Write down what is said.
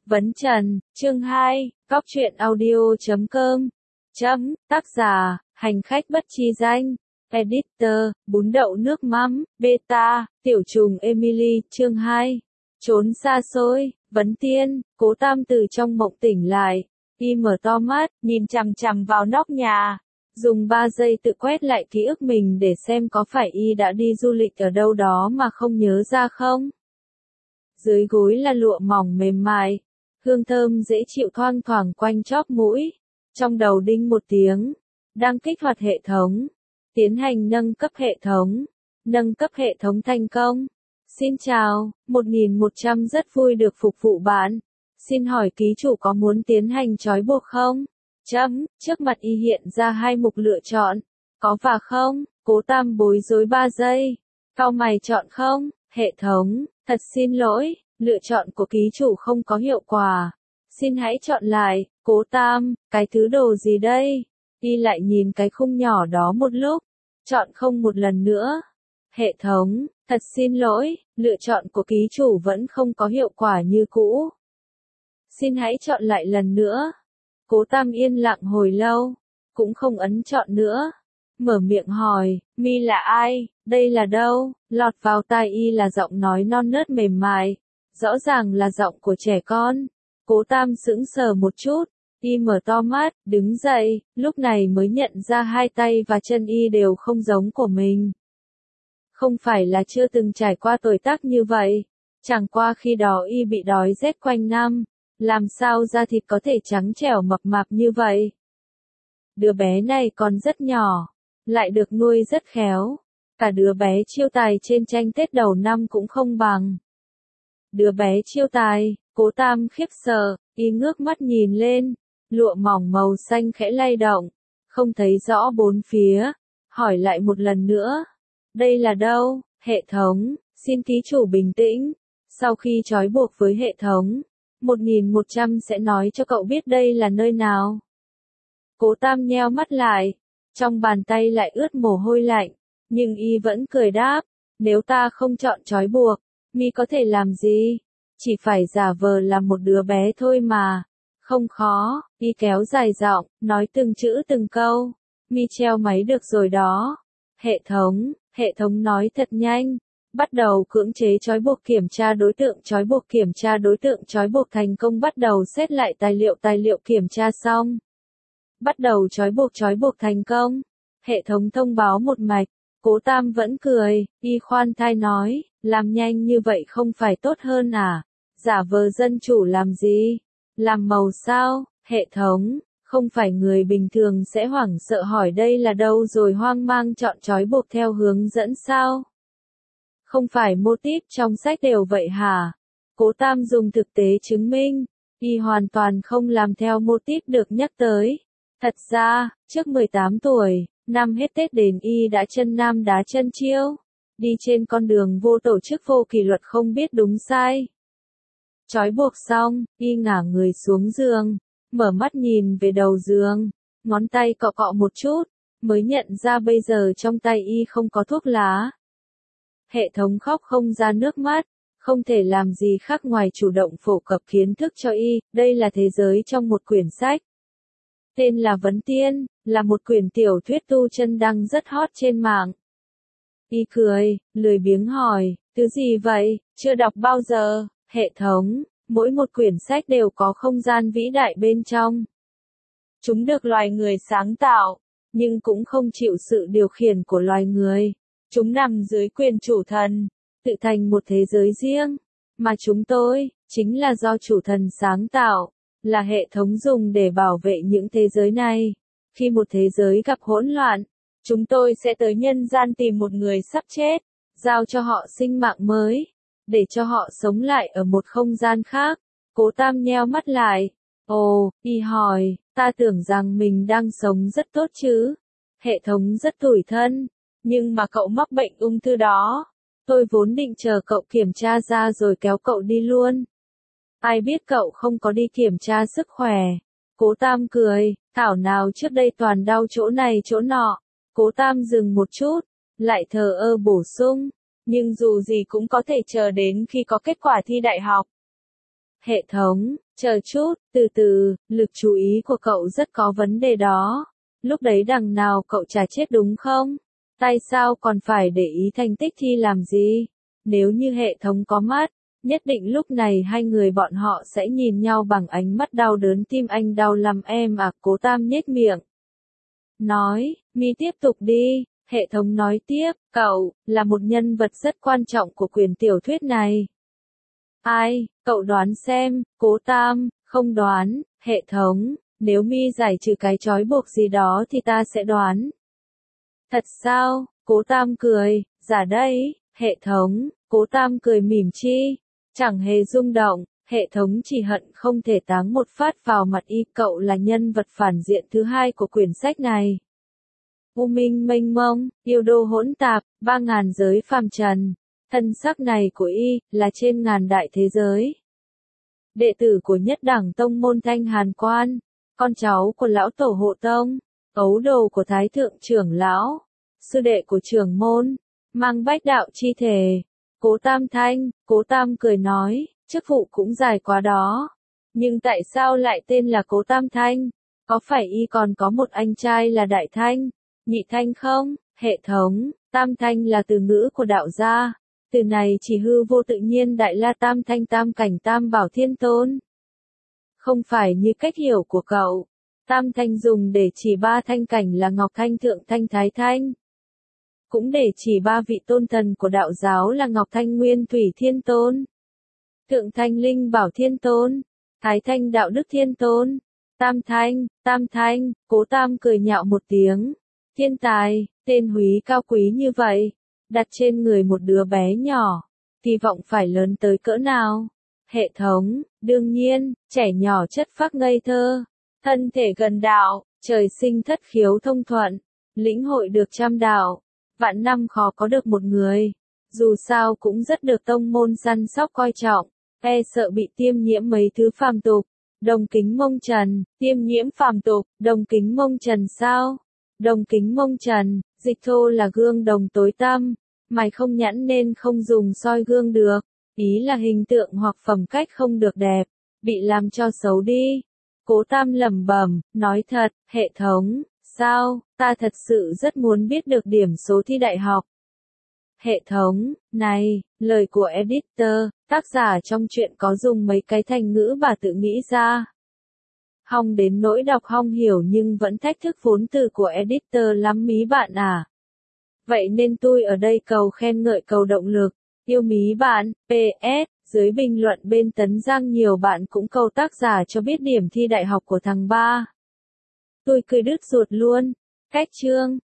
Vấn Trần, chương 2, Góc truyện audio.com. Tác giả, hành khách bất chi danh. Editor, bún đậu nước mắm, beta, tiểu trùng Emily, chương 2. Trốn xa xôi, Vấn Tiên, Cố Tam từ trong mộng tỉnh lại. Y mở to mắt, nhìn chằm chằm vào nóc nhà. Dùng 3 giây tự quét lại ký ức mình để xem có phải y đã đi du lịch ở đâu đó mà không nhớ ra không. Dưới gối là lụa mỏng mềm mại, hương thơm dễ chịu thoang thoảng quanh chóp mũi. Trong đầu đinh một tiếng, đang kích hoạt hệ thống. Tiến hành nâng cấp hệ thống. Nâng cấp hệ thống thành công. Xin chào, 1100 rất vui được phục vụ bạn. Xin hỏi ký chủ có muốn tiến hành trói buộc không? Trước mặt y hiện ra 2 mục lựa chọn. Có và không? Cố Tam bối rối 3 giây. Cau mày chọn không? Hệ thống, thật xin lỗi, lựa chọn của ký chủ không có hiệu quả. Xin hãy chọn lại. Cố Tam, cái thứ đồ gì đây? Y lại nhìn cái khung nhỏ đó một lúc. Chọn không một lần nữa. Hệ thống, thật xin lỗi, lựa chọn của ký chủ vẫn không có hiệu quả như cũ. Xin hãy chọn lại lần nữa. Cố Tam yên lặng hồi lâu, cũng không ấn chọn nữa. Mở miệng hỏi, mi là ai, đây là đâu? Lọt vào tai y là giọng nói non nớt mềm mại, rõ ràng là giọng của trẻ con. Cố Tam sững sờ một chút, y mở to mắt, đứng dậy, lúc này mới nhận ra 2 tay và chân y đều không giống của mình. Không phải là chưa từng trải qua tuổi tác như vậy, chẳng qua khi đó y bị đói rét quanh năm, làm sao da thịt có thể trắng trẻo mập mạp như vậy. Đứa bé này còn rất nhỏ, lại được nuôi rất khéo, cả đứa bé Chiêu Tài trên tranh Tết đầu năm cũng không bằng. Đứa bé Chiêu Tài, Cố Tam khiếp sợ, y ngước mắt nhìn lên, lụa mỏng màu xanh khẽ lay động, không thấy rõ bốn phía, hỏi lại một lần nữa. Đây là đâu? Hệ thống, xin ký chủ bình tĩnh. Sau khi trói buộc với hệ thống, 1100 sẽ nói cho cậu biết đây là nơi nào. Cố Tam nheo mắt lại, trong bàn tay lại ướt mồ hôi lạnh, nhưng y vẫn cười đáp, nếu ta không chọn trói buộc, mi có thể làm gì? Chỉ phải giả vờ là một đứa bé thôi mà. Không khó, y kéo dài giọng, nói từng chữ từng câu. Mi treo máy được rồi đó. Hệ thống nói thật nhanh. Bắt đầu cưỡng chế trói buộc kiểm tra đối tượng trói buộc kiểm tra đối tượng trói buộc thành công bắt đầu xét lại tài liệu kiểm tra xong. Bắt đầu trói buộc thành công. Hệ thống thông báo một mạch. Cố Tam vẫn cười, y khoan thai nói, làm nhanh như vậy không phải tốt hơn à? Giả vờ dân chủ làm gì? Làm màu sao? Hệ thống, không phải người bình thường sẽ hoảng sợ hỏi đây là đâu rồi hoang mang chọn trói buộc theo hướng dẫn sao? Không phải mô típ trong sách đều vậy hả? Cố Tam dùng thực tế chứng minh, y hoàn toàn không làm theo mô típ được nhắc tới. Thật ra, trước 18 tuổi, năm hết Tết đến y đã chân nam đá chân chiêu, đi trên con đường vô tổ chức vô kỷ luật không biết đúng sai. Trói buộc xong, y ngả người xuống giường, mở mắt nhìn về đầu giường, ngón tay cọ cọ một chút, mới nhận ra bây giờ trong tay y không có thuốc lá. Hệ thống khóc không ra nước mắt, không thể làm gì khác ngoài chủ động phổ cập kiến thức cho y, đây là thế giới trong một quyển sách. Tên là Vấn Tiên, là một quyển tiểu thuyết tu chân đang rất hot trên mạng. Y cười, lười biếng hỏi, thứ gì vậy, chưa đọc bao giờ? Hệ thống, mỗi một quyển sách đều có không gian vĩ đại bên trong. Chúng được loài người sáng tạo, nhưng cũng không chịu sự điều khiển của loài người. Chúng nằm dưới quyền chủ thần, tự thành một thế giới riêng, mà chúng tôi, chính là do chủ thần sáng tạo, là hệ thống dùng để bảo vệ những thế giới này. Khi một thế giới gặp hỗn loạn, chúng tôi sẽ tới nhân gian tìm một người sắp chết, giao cho họ sinh mạng mới, để cho họ sống lại ở một không gian khác. Cố Tam nheo mắt lại. Ồ, y hỏi, ta tưởng rằng mình đang sống rất tốt chứ. Hệ thống rất tủi thân, nhưng mà cậu mắc bệnh ung thư đó. Tôi vốn định chờ cậu kiểm tra ra rồi kéo cậu đi luôn. Ai biết cậu không có đi kiểm tra sức khỏe. Cố Tam cười, thảo nào trước đây toàn đau chỗ này chỗ nọ. Cố Tam dừng một chút, lại thờ ơ bổ sung. Nhưng dù gì cũng có thể chờ đến khi có kết quả thi đại học. Hệ thống, chờ chút, từ từ, lực chú ý của cậu rất có vấn đề đó. Lúc đấy đằng nào cậu chả chết đúng không? Tại sao còn phải để ý thành tích thi làm gì? Nếu như hệ thống có mắt, nhất định lúc này hai người bọn họ sẽ nhìn nhau bằng ánh mắt đau đớn. Tim anh đau lắm em à, Cố Tam nhếch miệng. Nói, mi tiếp tục đi, hệ thống nói tiếp, cậu, là một nhân vật rất quan trọng của quyển tiểu thuyết này. Ai, cậu đoán xem, Cố Tam, không đoán, hệ thống, nếu mi giải trừ cái trói buộc gì đó thì ta sẽ đoán. Thật sao, Cố Tam cười, giả đây, hệ thống, Cố Tam cười mỉm chi, chẳng hề rung động, hệ thống chỉ hận không thể táng một phát vào mặt y. Cậu là nhân vật phản diện thứ hai của quyển sách này. U minh mênh mông, yêu đô hỗn tạp, 3.000 giới phàm trần. Thân sắc này của y, là trên ngàn đại thế giới. Đệ tử của nhất đẳng tông môn Thanh Hàn Quan, con cháu của lão tổ hộ tông, ấu đồ của thái thượng trưởng lão, sư đệ của trưởng môn, mang bách đạo chi thể. Cố Tam Thanh, Cố Tam cười nói, chức vụ cũng dài quá đó. Nhưng tại sao lại tên là Cố Tam Thanh? Có phải y còn có một anh trai là Đại Thanh, Nhị Thanh không? Hệ thống, Tam Thanh là từ ngữ của đạo gia. Từ này chỉ hư vô tự nhiên Đại La Tam Thanh Tam Cảnh Tam Bảo Thiên Tôn. Không phải như cách hiểu của cậu. Tam Thanh dùng để chỉ 3 thanh cảnh là Ngọc Thanh, Thượng Thanh, Thái Thanh. Cũng để chỉ 3 vị tôn thần của đạo giáo là Ngọc Thanh, Nguyên Thủy Thiên Tôn, Thượng Thanh, Linh Bảo Thiên Tôn, Thái Thanh, Đạo Đức Thiên Tôn. Tam Thanh, Cố Tam cười nhạo một tiếng. Thiên tài, tên húy cao quý như vậy, đặt trên người một đứa bé nhỏ, kỳ vọng phải lớn tới cỡ nào? Hệ thống, đương nhiên, trẻ nhỏ chất phác ngây thơ, thân thể gần đạo, trời sinh thất khiếu thông thuận, lĩnh hội được trăm đạo, vạn năm khó có được một người, dù sao cũng rất được tông môn săn sóc coi trọng, e sợ bị tiêm nhiễm mấy thứ phàm tục. Đồng Kính Mông Trần, tiêm nhiễm phàm tục, Đồng Kính Mông Trần sao? Đồng Kính Mông Trần, dịch thô là gương đồng tối tăm, mày không nhãn nên không dùng soi gương được, ý là hình tượng hoặc phẩm cách không được đẹp, bị làm cho xấu đi. Cố Tam lẩm bẩm, nói thật, hệ thống, sao, ta thật sự rất muốn biết được điểm số thi đại học. Hệ thống, này, lời của editor, tác giả trong truyện có dùng mấy cái thành ngữ bà tự nghĩ ra. Hong đến nỗi đọc hong hiểu nhưng vẫn thách thức vốn từ của editor lắm mí bạn à. Vậy nên tôi ở đây cầu khen ngợi cầu động lực, yêu mí bạn, PS, dưới bình luận bên Tấn Giang nhiều bạn cũng cầu tác giả cho biết điểm thi đại học của thằng ba. Tôi cười đứt ruột luôn, cách chương.